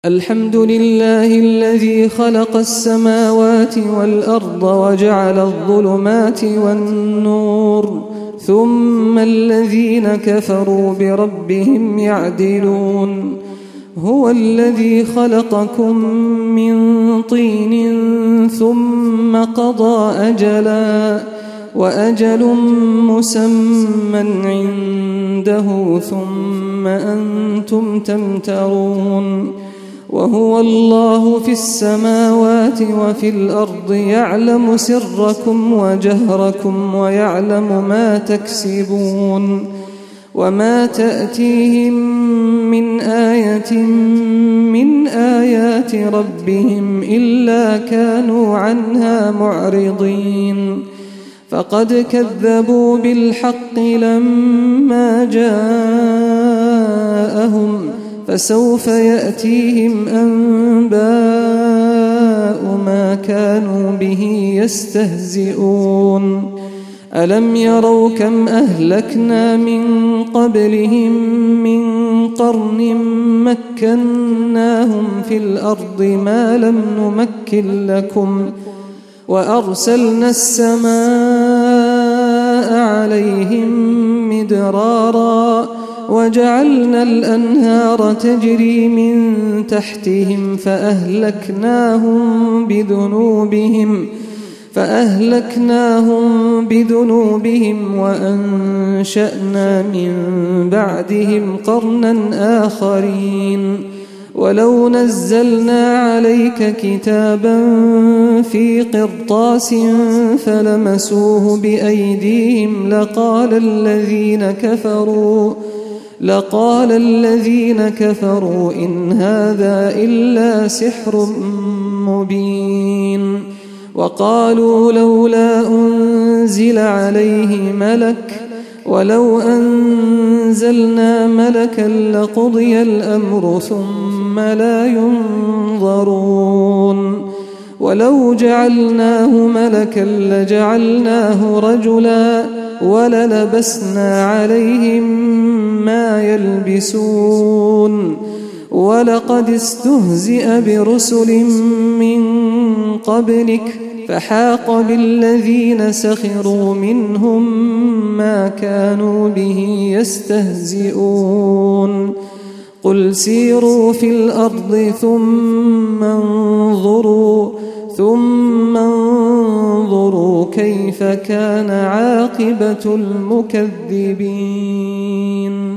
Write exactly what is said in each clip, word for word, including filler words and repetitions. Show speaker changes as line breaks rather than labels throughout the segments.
الحمد لله الذي خلق السماوات والأرض وجعل الظلمات والنور ثم الذين كفروا بربهم يعدلون. هو الذي خلقكم من طين ثم قضى أجلا وأجل مسمى عنده ثم أنتم تمترون. وهو الله في السماوات وفي الأرض يعلم سركم وجهركم ويعلم ما تكسبون. وما تأتيهم من آية من آيات ربهم إلا كانوا عنها معرضين. فقد كذبوا بالحق لما جاءهم فسوف يأتيهم أنباء ما كانوا به يستهزئون. ألم يروا كم أهلكنا من قبلهم من قرن مكناهم في الأرض ما لم نمكن لكم وأرسلنا السماء عليهم مدرارا وجعلنا الأنهار تجري من تحتهم فأهلكناهم بذنوبهم فأهلكناهم بذنوبهم وأنشأنا من بعدهم قرنا آخرين. ولو نزلنا عليك كتابا في قرطاس فلمسوه بأيديهم لقال الذين كفروا لقال الذين كفروا إن هذا إلا سحر مبين. وقالوا لولا أنزل عليه ملك ولو أنزلنا ملكا لقضي الأمر ثم لا ينظرون. ولو جعلناه ملكا لجعلناه رجلا وللبسنا عليهم ما يلبسون. ولقد استهزئ برسل من قبلك فحاق بالذين سخروا منهم ما كانوا به يستهزئون. قل سيروا في الأرض ثم انظروا ثم انظروا كيف كان عاقبة المكذبين.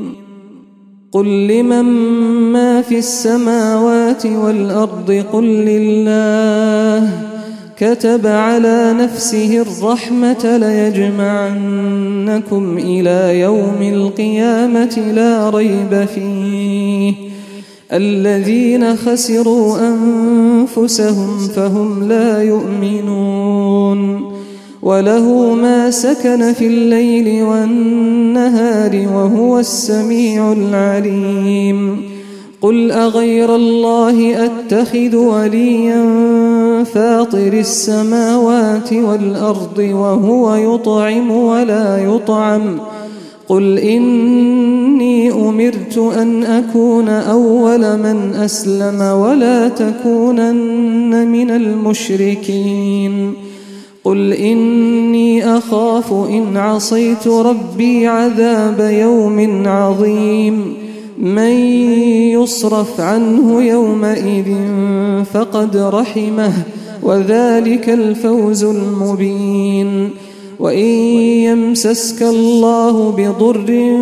قل لمن ما في السماوات والأرض قل لله كتب على نفسه الرحمة ليجمعنكم إلى يوم القيامة لا ريب فيه. الذين خسروا أنفسهم فهم لا يؤمنون. وله ما سكن في الليل والنهار وهو السميع العليم. قل أغير الله أتخذ وليا فاطر السماوات والأرض وهو يطعم ولا يطعم قل إني أمرت أن أكون أول من أسلم ولا تكونن من المشركين. قل إني أخاف إن عصيت ربي عذاب يوم عظيم. من يصرف عنه يومئذ فقد رحمه وذلك الفوز المبين. وإن يمسسك الله بضر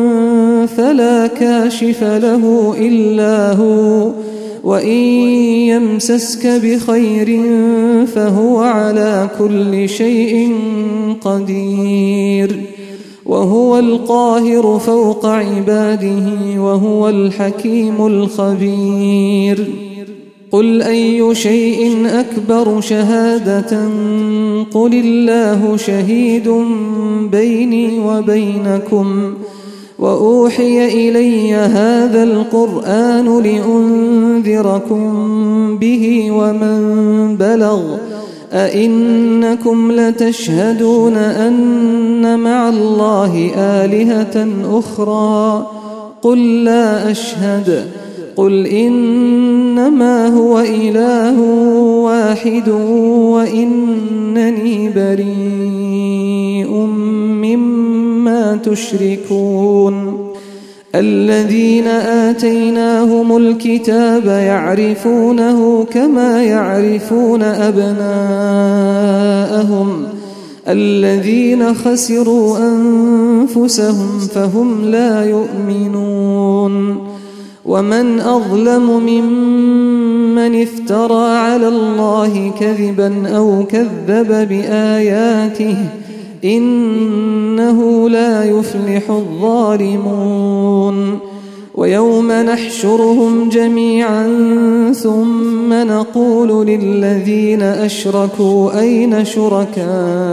فلا كاشف له إلا هو وإن يمسسك بخير فهو على كل شيء قدير. وهو القاهر فوق عباده وهو الحكيم الخبير. قل أي شيء أكبر شهادة قل الله شهيد بيني وبينكم. وأوحي إلي هذا القرآن لأنذركم به ومن بلغ أئنكم لتشهدون أن مع الله آلهة أخرى قل لا أشهد قل إنما هو إله واحد وإنني بريء مما تشركون الذين آتيناهم الكتاب يعرفونه كما يعرفون أبناءهم الذين خسروا أنفسهم فهم لا يؤمنون ومن أظلم ممن افترى على الله كذبا أو كذب بآياته إنه لا يفلح الظالمون ويوم نحشرهم جميعا ثم نقول للذين أشركوا أين شركاؤكم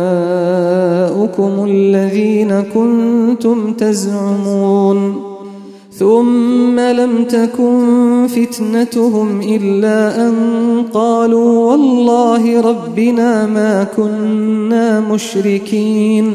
الذين كنتم تزعمون ثم لم تكن فتنتهم إلا أن قالوا والله ربنا ما كنا مشركين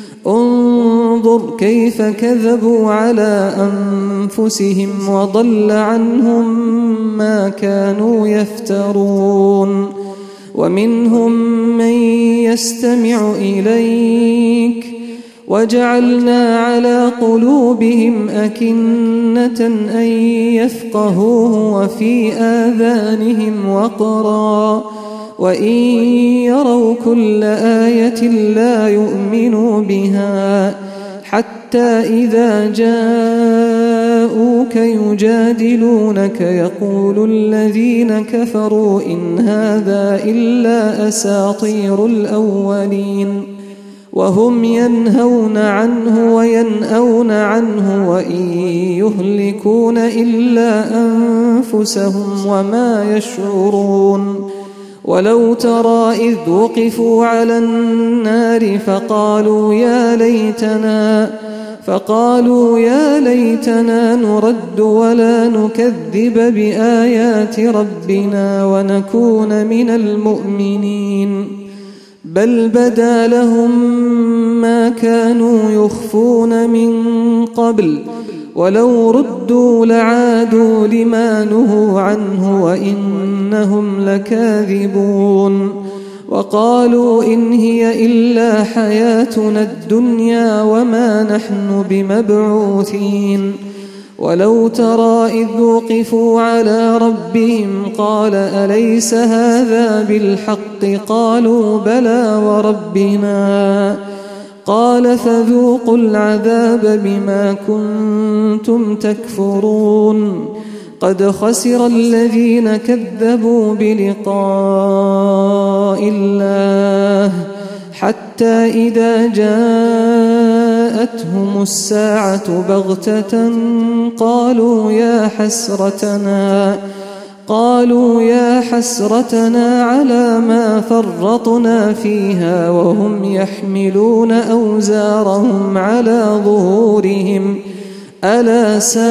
انظر كيف كذبوا على أنفسهم وضل عنهم ما كانوا يفترون ومنهم من يستمع إليك وجعلنا على قلوبهم أكنة أن يفقهوه وفي آذانهم وقرا وإن يروا كل آية لا يؤمنوا بها حتى إذا جاءوك يجادلونك يقول الذين كفروا إن هذا إلا أساطير الأولين وهم ينهون عنه وينأون عنه وإن يهلكون إلا أنفسهم وما يشعرون ولو ترى إذ وقفوا على النار فقالوا يا ليتنا فقالوا يا ليتنا نرد ولا نكذب بآيات ربنا ونكون من المؤمنين بل بدا لهم ما كانوا يخفون من قبل ولو ردوا لعادوا لما نهوا عنه وإنهم لكاذبون وقالوا إن هي إلا حياتنا الدنيا وما نحن بمبعوثين ولو ترى إذ وقفوا على ربهم قال أليس هذا بالحق قالوا بلى وربنا قال فذوقوا العذاب بما كنتم تكفرون قد خسر الذين كذبوا بلقاء الله حتى إذا جاءتهم الساعة بغتة قالوا يا حسرتنا قالوا يا حسرتنا على ما فرطنا فيها وهم يحملون أوزارهم على ظهورهم ألا ساء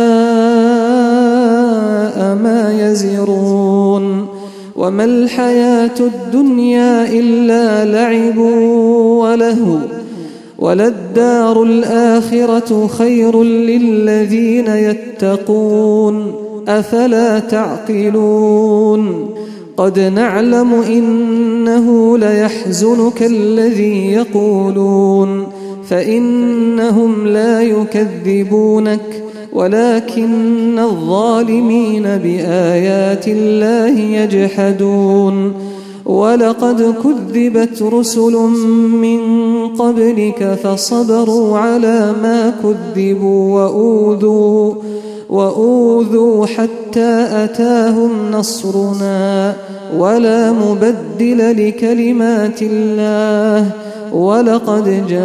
ما يزرون وما الحياة الدنيا إلا لعب ولهو وللدار الآخرة خير للذين يتقون أفلا تعقلون قد نعلم إنه ليحزنك الذي يقولون فإنهم لا يكذبونك ولكن الظالمين بآيات الله يجحدون ولقد كذبت رسل من قبلك فصبروا على ما كذبوا وأوذوا وأوذوا حتى أتاهم نصرنا ولا مبدل لكلمات الله ولقد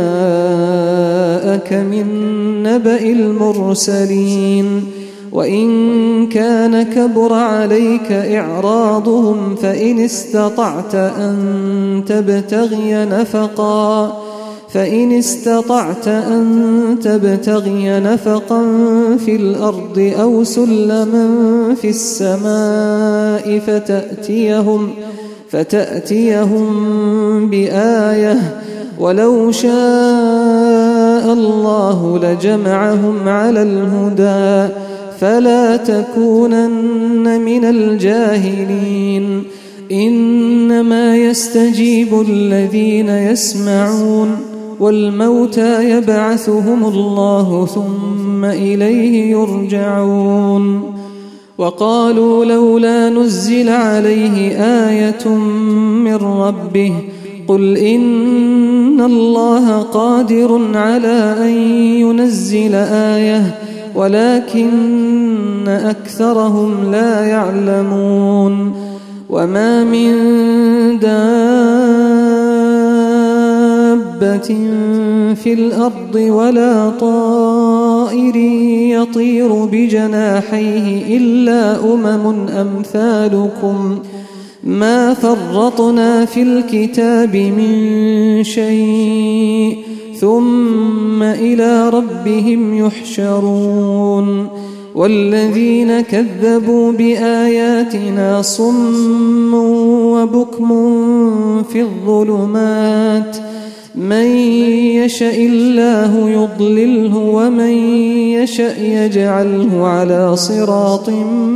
جاءك من نبأ المرسلين وإن كان كبر عليك إعراضهم فإن استطعت أن تبتغي نفقا فإن استطعت أن تبتغي نفقا في الأرض أو سلما في السماء فتأتيهم فتأتيهم بآية ولو شاء الله لجمعهم على الهدى فلا تكونن من الجاهلين إنما يستجيب الذين يسمعون والموتى يبعثهم الله ثم إليه يرجعون وقالوا لولا نزل عليه آية من ربه قل إن الله قادر على أن ينزل آية ولكن أكثرهم لا يعلمون وما من دابة في الأرض ولا طائر يطير بجناحيه إلا أمم أمثالكم ما فرطنا في الكتاب من شيء ثم إلى ربهم يحشرون والذين كذبوا بآياتنا صم وبكم في الظلمات من يشاء الله يضلله ومن يشاء يجعله على صراط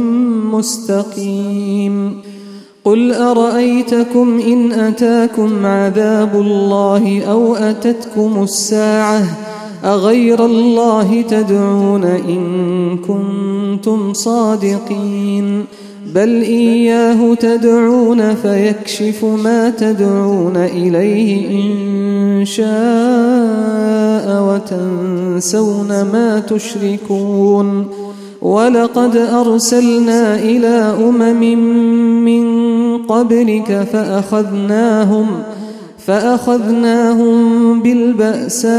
مستقيم قل أرأيتكم إن أتاكم عذاب الله أو أتتكم الساعة أغير الله تدعون إن كنتم صادقين بل إياه تدعون فيكشف ما تدعون إليه إن شاء وتنسون ما تشركون ولقد أرسلنا إلى أمم من قبلك فأخذناهم فأخذناهم بالبأساء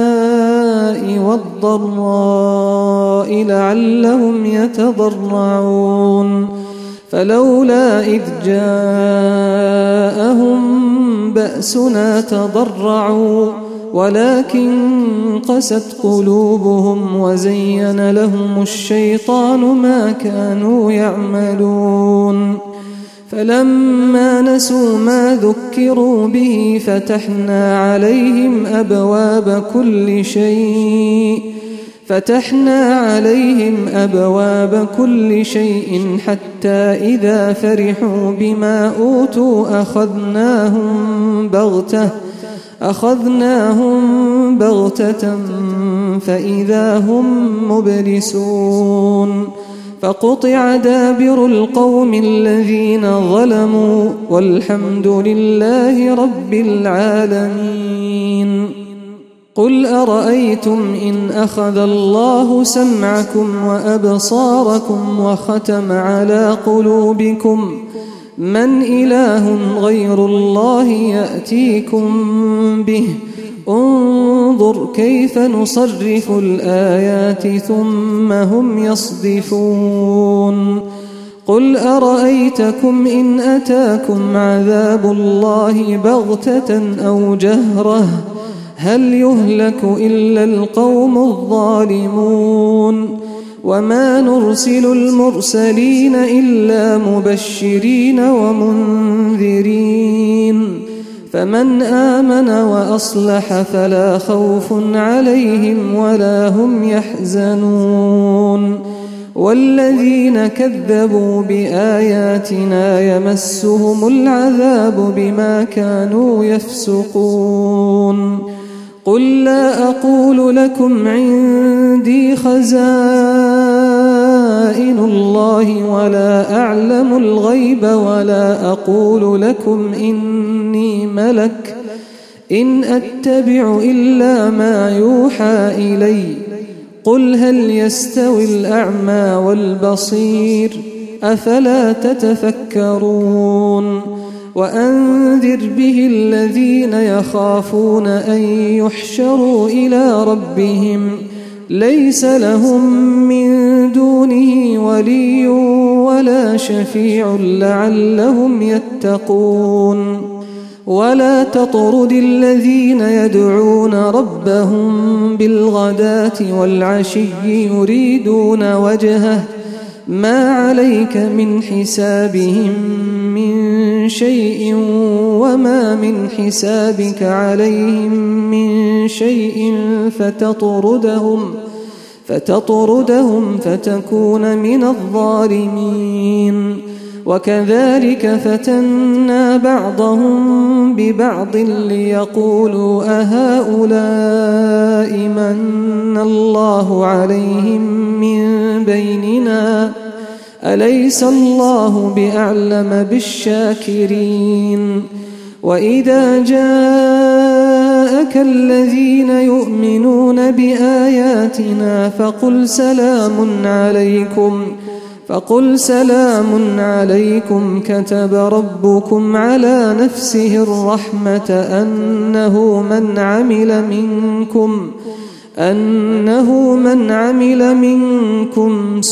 والضراء لعلهم يتضرعون فلولا إذ جاءهم بأسنا تضرعوا ولكن قست قلوبهم وزين لهم الشيطان ما كانوا يعملون فلما نسوا ما ذكروا به فتحنا عليهم أبواب كل شيء فتحنا عليهم أبواب كل شيء حتى إذا فرحوا بما أوتوا أخذناهم بغتة أخذناهم بغتة فإذا هم مبلسون فقطع دابر القوم الذين ظلموا والحمد لله رب العالمين قل أرأيتم إن أخذ الله سمعكم وأبصاركم وختم على قلوبكم من إله غير الله يأتيكم به انظر كيف نصرف الآيات ثم هم يصدفون قل أرأيتكم إن أتاكم عذاب الله بغتة أو جهرة هل يهلك إلا القوم الظالمون وما نرسل المرسلين إلا مبشرين ومنذرين فمن آمن وأصلح فلا خوف عليهم ولا هم يحزنون والذين كذبوا بآياتنا يمسهم العذاب بما كانوا يفسقون قل لا أقول لكم عندي خزائن الله ولا أعلم الغيب ولا أقول لكم إني ملك إن أتبع إلا ما يوحى إلي قل هل يستوي الأعمى والبصير أفلا تتفكرون وأنذر به الذين يخافون أن يحشروا إلى ربهم ليس لهم من دونه ولي ولا شفيع لعلهم يتقون ولا تطرد الذين يدعون ربهم بالغداة والعشي يريدون وجهه ما عليك من حسابهم من شيء وما من حسابك عليهم من شيء فتطردهم فتطردهم فتكون من الظالمين. وكذلك فتنا بعضهم ببعض ليقولوا أهؤلاء من الله عليهم من بيننا أليس الله بأعلم بالشاكرين. وإذا جاءك الذين يؤمنون بآياتنا فقل سلام عليكم فقل سلام عليكم كتب ربكم على نفسه الرحمة أنه من عمل منكم أنه من عمل منكم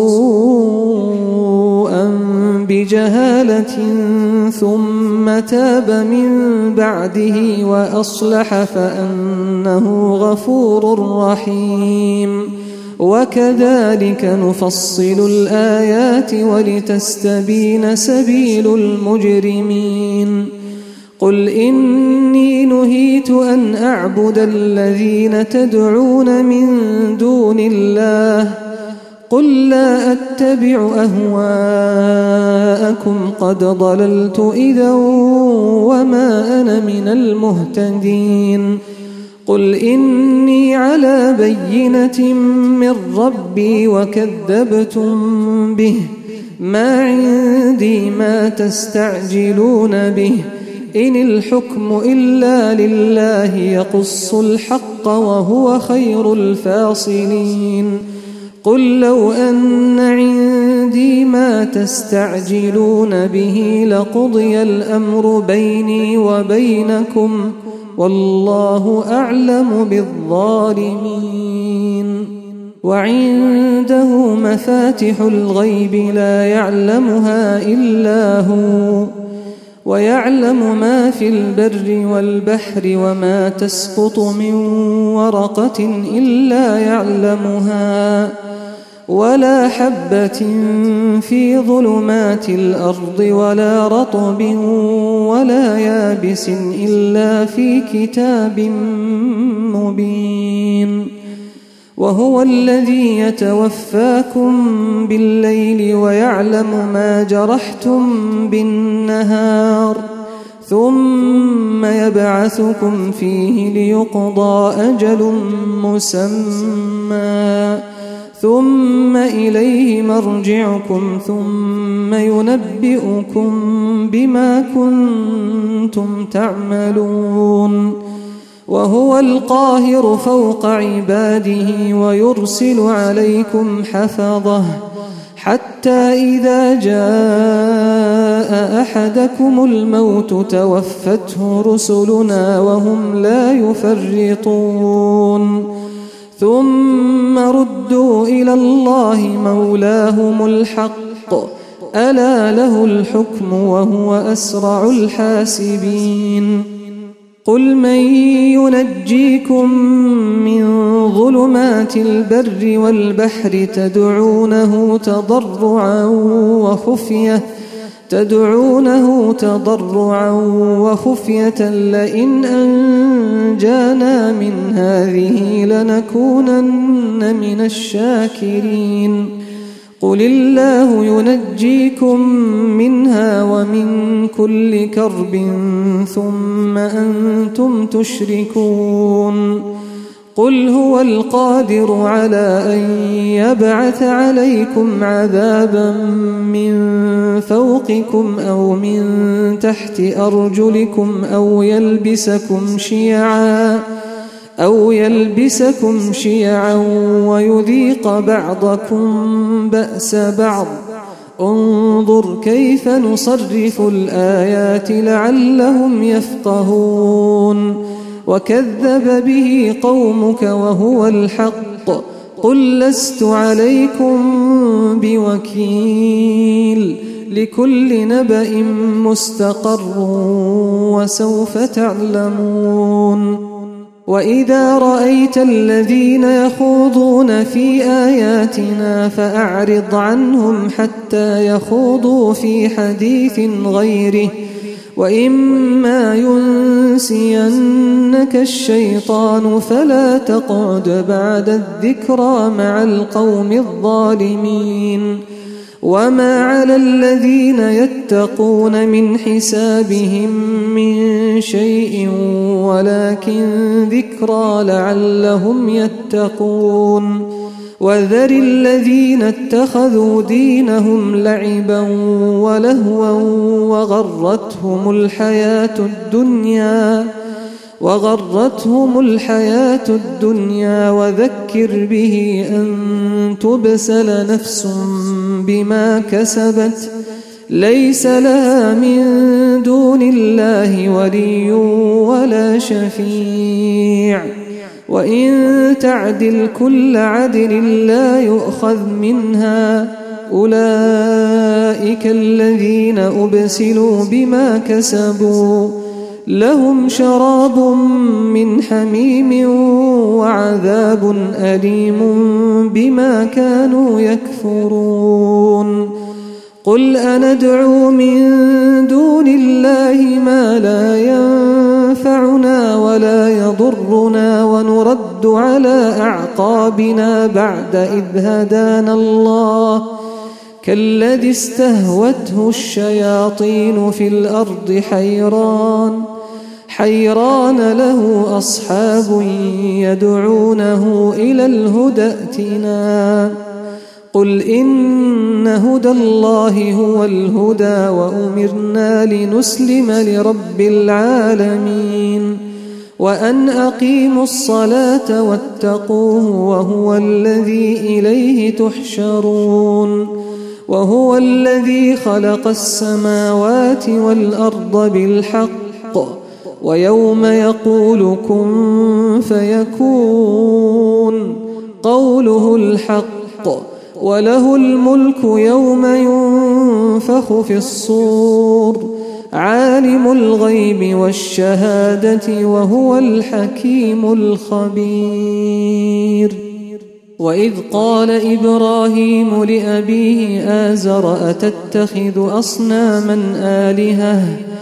سوءا بجهالة ثم تاب من بعده وأصلح فأنه غفور رحيم. وكذلك نفصل الآيات ولتستبين سبيل المجرمين. قل إني نهيت أن أعبد الذين تدعون من دون الله قل لا أتبع أهواءكم قد ضللت إذا وما أنا من المهتدين. قل إني على بينة من ربي وكذبتم به ما عندي ما تستعجلون به إن الحكم إلا لله يقص الحق وهو خير الفاصلين. قل لو أن عندي ما تستعجلون به لقضي الأمر بيني وبينكم والله أعلم بالظالمين. وعنده مفاتح الغيب لا يعلمها إلا هو ويعلم ما في البر والبحر وما تسقط من ورقة إلا يعلمها ولا حبة في ظلمات الأرض ولا رطب ولا يابس إلا في كتاب مبين. وهو الذي يتوفاكم بالليل ويعلم ما جرحتم بالنهار ثم يبعثكم فيه ليقضى أجل مسمى ثم إليه مرجعكم ثم ينبئكم بما كنتم تعملون. وهو القاهر فوق عباده ويرسل عليكم حفظه حتى إذا جاء أحدكم الموت توفته رسلنا وهم لا يفرطون ثم ردوا إلى الله مولاهم الحق ألا له الحكم وهو أسرع الحاسبين. قل من ينجيكم من ظلمات البر والبحر تدعونه تضرعا وخفية تدعونه تضرعا وخفية لئن أنجانا من هذه لنكونن من الشاكرين. قل الله ينجيكم منها ومن كل كرب ثم أنتم تشركون. قل هو القادر على أن يبعث عليكم عذابا من فوقكم أو من تحت أرجلكم أو يلبسكم شيعا أو يلبسكم شيعا ويذيق بعضكم بأس بعض انظر كيف نصرف الآيات لعلهم يفقهون. وكذب به قومك وهو الحق قل لست عليكم بوكيل لكل نبأ مستقر وسوف تعلمون. وإذا رأيت الذين يخوضون في آياتنا فأعرض عنهم حتى يخوضوا في حديث غيره وإما ينسينك الشيطان فلا تقعد بعد الذكرى مع القوم الظالمين وما على الذين يتقون من حسابهم من شيء ولكن ذكرى لعلهم يتقون وذر الذين اتخذوا دينهم لعبا ولهوا وغرتهم الحياة الدنيا وغرتهم الحياة الدنيا وذكر به أن تبسل نفس بما كسبت ليس لها من دون الله ولي ولا شفيع وإن تعدل كل عدل لا يؤخذ منها أولئك الذين أبسلوا بما كسبوا لهم شراب من حميم وعذاب أليم بما كانوا يكفرون قل أندعو من دون الله ما لا ينفعنا ولا يضرنا ونرد على أعقابنا بعد إذ هدانا الله كالذي استهوته الشياطين في الأرض حيران حيران له أصحاب يدعونه إلى الهدى ائتنا قل إن هدى الله هو الهدى وأمرنا لنسلم لرب العالمين وأن أقيموا الصلاة واتقوه وهو الذي إليه تحشرون وهو الذي خلق السماوات والأرض بالحق ويوم يقول كن فيكون قوله الحق وله الملك يوم ينفخ في الصور عالم الغيب والشهادة وهو الحكيم الخبير وإذ قال إبراهيم لأبيه آزر أتتخذ أصناما آلهة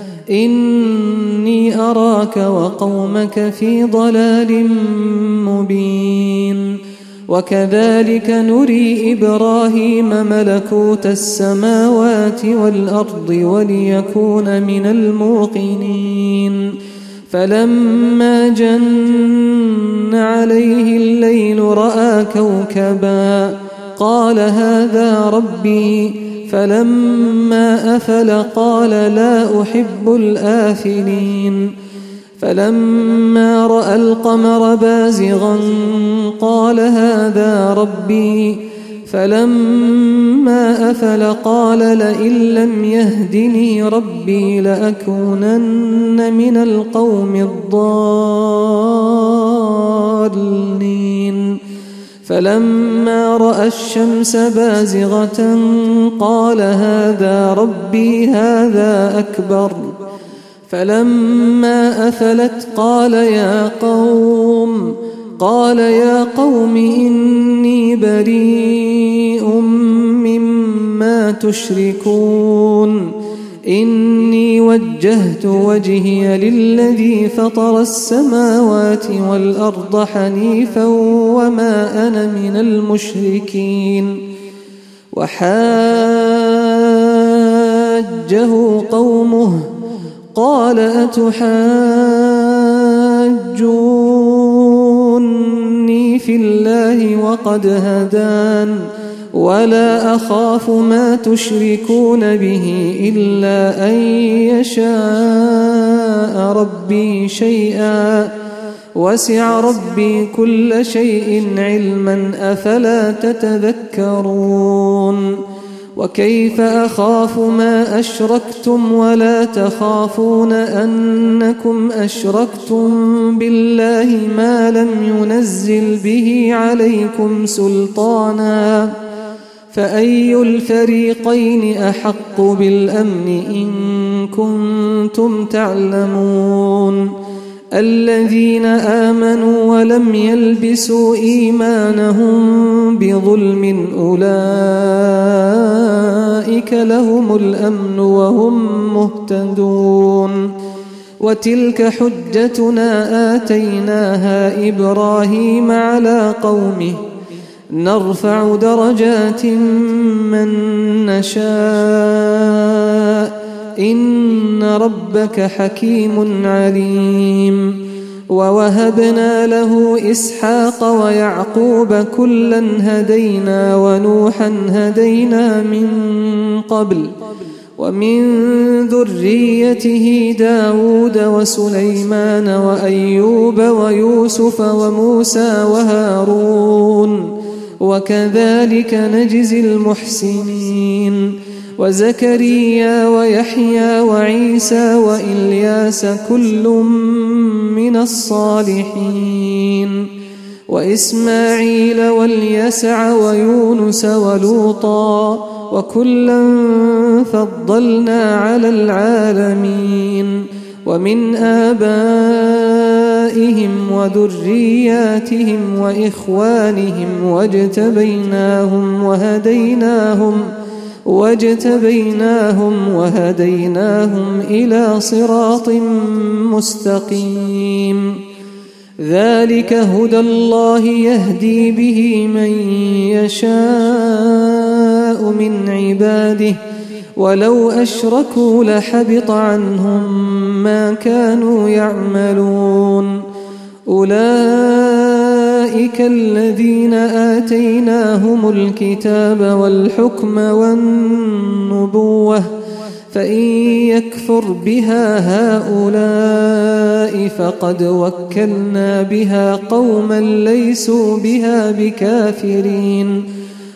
إني أراك وقومك في ضلال مبين وكذلك نري إبراهيم ملكوت السماوات والأرض وليكون من الموقنين فلما جن عليه الليل رأى كوكبا قال هذا ربي فلما أفل قال لا أحب الآفلين فلما رأى القمر بازغا قال هذا ربي فلما أفل قال لئن لم يهدني ربي لأكونن من القوم الضالين فلما رأى الشمس بازغة قال هذا ربي هذا أكبر فلما أفلت قال يا قوم قال يا قوم إني بريء مما تشركون إني وجهت وجهي للذي فطر السماوات والأرض حنيفا وما أنا من المشركين وحاجه قومه قال أتحاجوني في الله وقد هدان ولا أخاف ما تشركون به إلا أن يشاء ربي شيئا وسع ربي كل شيء علما أفلا تتذكرون وكيف أخاف ما أشركتم ولا تخافون أنكم أشركتم بالله ما لم ينزل به عليكم سلطانا فأي الفريقين أحق بالأمن إن كنتم تعلمون الذين آمنوا ولم يلبسوا إيمانهم بظلم أولئك لهم الأمن وهم مهتدون وتلك حجتنا آتيناها إبراهيم على قومه نرفع درجات من نشاء إن ربك حكيم عليم ووهبنا له إسحاق ويعقوب كلا هدينا ونوحا هدينا من قبل ومن ذريته داود وسليمان وأيوب ويوسف وموسى وهارون وكذلك نجزي المحسنين وزكريا ويحيى وعيسى وإلياس كل من الصالحين وإسماعيل واليسع ويونس ولوطا وكلا فضلنا على العالمين ومن آبائهم وذرياتهم وإخوانهم واجتبيناهم وهديناهم واجتبيناهم وهديناهم إلى صراط مستقيم ذلك هدى الله يهدي به من يشاء من عباده ولو أشركوا لحبط عنهم ما كانوا يعملون أولئك الذين آتيناهم الكتاب والحكم والنبوة فإن يكفر بها هؤلاء فقد وكلنا بها قوما ليسوا بها بكافرين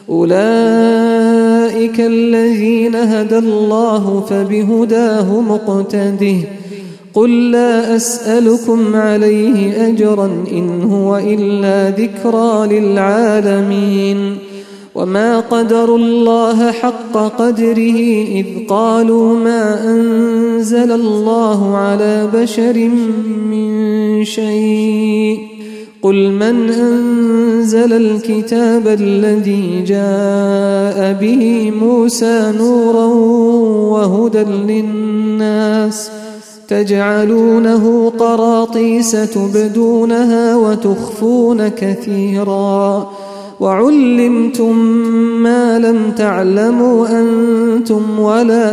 أولئك الذين هدى الله فبهداه مقتده قل لا أسألكم عليه أجرا إن هو إلا ذكرى للعالمين وما قدروا الله حق قدره إذ قالوا ما أنزل الله على بشر من شيء قل من أنزل الكتاب الذي جاء به موسى نورا وهدى للناس تجعلونه قراطيس تبدونها وتخفون كثيرا وعلمتم ما لم تعلموا أنتم ولا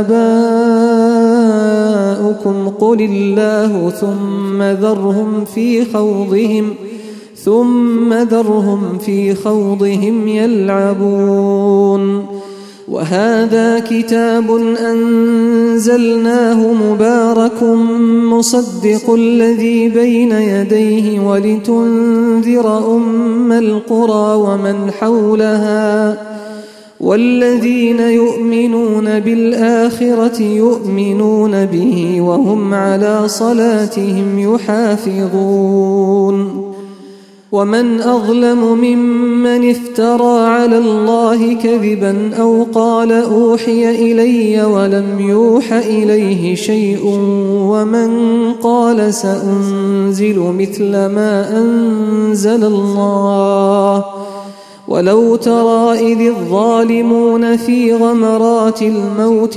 آباؤكم قل الله ثم ذرهم في خوضهم ثم ذرهم في خوضهم يلعبون وهذا كتاب أنزلناه مبارك مصدق الذي بين يديه ولتنذر أم القرى ومن حولها والذين يؤمنون بالآخرة يؤمنون به وهم على صلاتهم يحافظون ومن أظلم ممن افترى على الله كذبا أو قال أوحي إلي ولم يوح إليه شيء ومن قال سأنزل مثل ما أنزل الله ولو ترى إذ الظالمون في غمرات الموت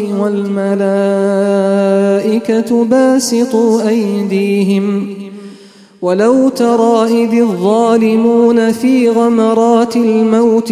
والملائكة باسطوا أيديهم ولو ترى إذ الظالمون في غمرات الموت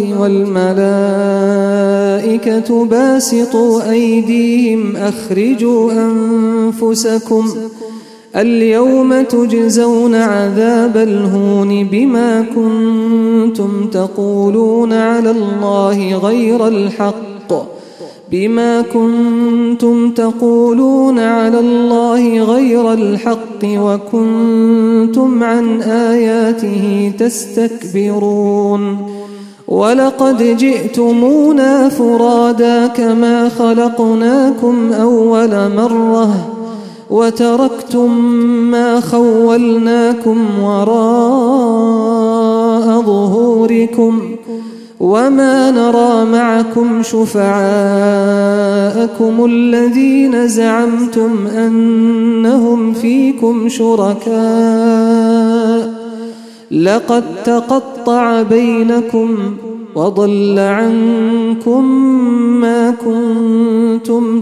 والملائكة باسطوا أيديهم أخرجوا أنفسكم اليوم تجزون عذاب الهون بما كنتم تقولون على الله غير الحق بما كنتم تقولون على الله غير الحق وكنتم عن آياته تستكبرون ولقد جئتمونا فرادا كما خلقناكم أول مرة وتركتم ما خولناكم وراء ظهوركم وما نرى معكم شفعاءكم الذين زعمتم أنهم فيكم شركاء لقد تقطع بينكم وضل عنكم ما كنتم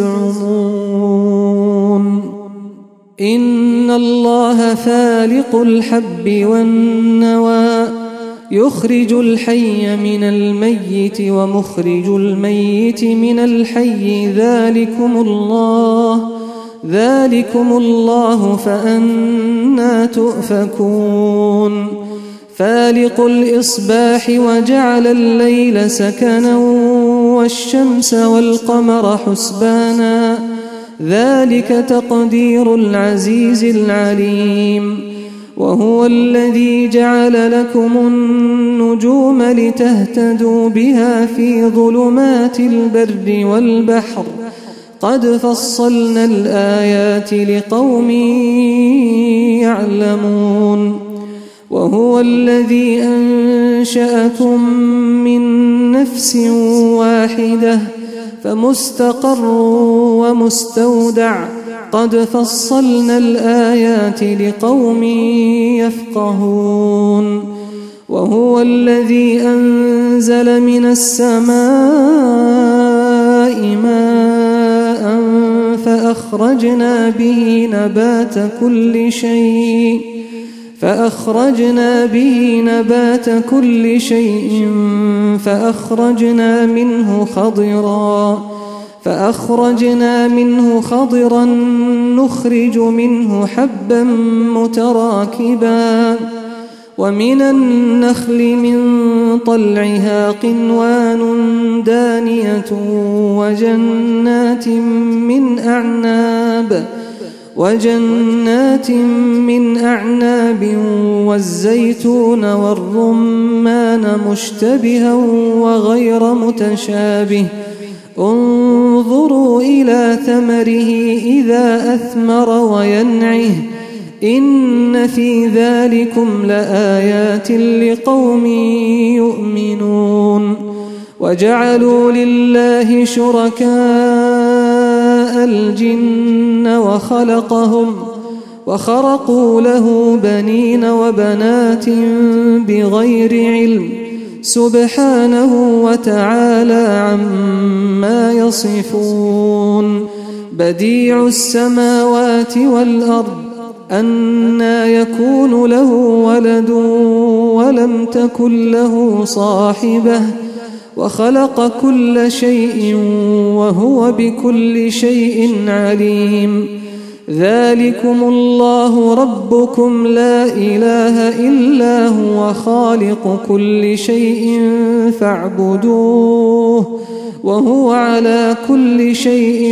تزعمون إن الله فالق الحب والنوى يخرج الحي من الميت ومخرج الميت من الحي ذلكم الله ذلكم الله فأنى تؤفكون فالق الإصباح وجعل الليل سكنا والشمس والقمر حسبانا ذلك تقدير العزيز العليم وهو الذي جعل لكم النجوم لتهتدوا بها في ظلمات البر والبحر قد فصلنا الآيات لقوم يعلمون وهو الذي أنشأكم من نفس واحدة فمستقر ومستودع قد فصلنا الآيات لقوم يفقهون وهو الذي أنزل من السماء ماء فأخرجنا به نبات كل شيء فأخرجنا به نبات كل شيء فأخرجنا منه خضرا فأخرجنا منه خضرا نخرج منه حبا متراكبا ومن النخل من طلعها قنوان دانية وجنات من أعناب وجنات من أعناب والزيتون والرمان مشتبها وغير متشابه انظروا إلى ثمره إذا أثمر وينعه إن في ذلكم لآيات لقوم يؤمنون وجعلوا لله شركاء الجن وخلقهم وخرقوا له بنين وبنات بغير علم سبحانه وتعالى عما يصفون بديع السماوات والأرض أنى يكون له ولد ولم تكن له صاحبة وخلق كل شيء وهو بكل شيء عليم ذلكم الله ربكم لا إله إلا هو خالق كل شيء فاعبدوه وهو على كل شيء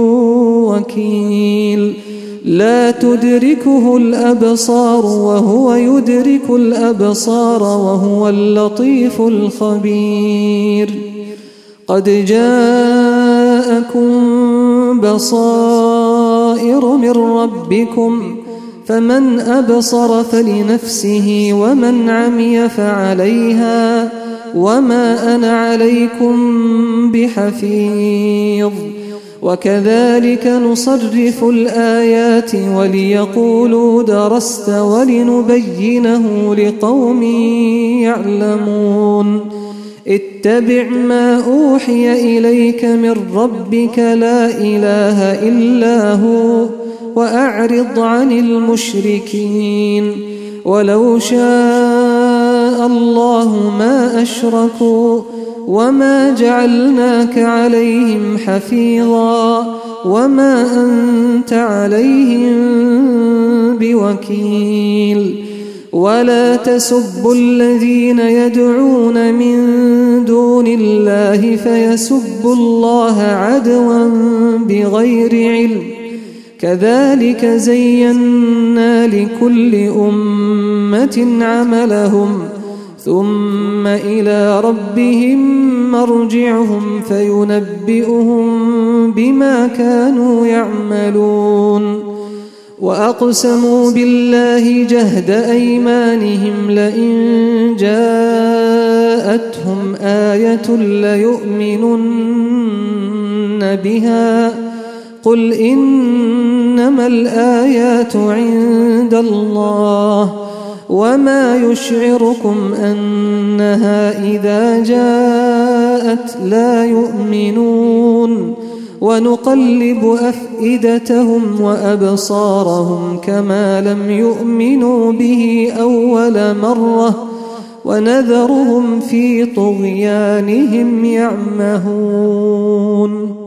وكيل لا تدركه الأبصار وهو يدرك الأبصار وهو اللطيف الخبير قد جاءكم بصائر من ربكم فمن أبصر فلنفسه ومن عمي فعليها وما أنا عليكم بحفيظ وكذلك نصرف الآيات وليقولوا درست ولنبينه لقوم يعلمون اتبع ما أوحي إليك من ربك لا إله إلا هو وأعرض عن المشركين ولو شاء الله ما أشركوا وما جعلناك عليهم حفيظا وما أنت عليهم بوكيل ولا تسبوا الذين يدعون من دون الله فيسبوا الله عدوا بغير علم كذلك زينا لكل أمة عملهم ثم إلى ربهم مرجعهم فينبئهم بما كانوا يعملون وأقسموا بالله جهد أيمانهم لئن جاءتهم جاءتهم آية ليؤمنن بها قل إنما الآيات عند الله وما يشعركم أنها إذا جاءت لا يؤمنون ونقلب أفئدتهم وأبصارهم كما لم يؤمنوا به أول مرة ونذرهم في طغيانهم يعمهون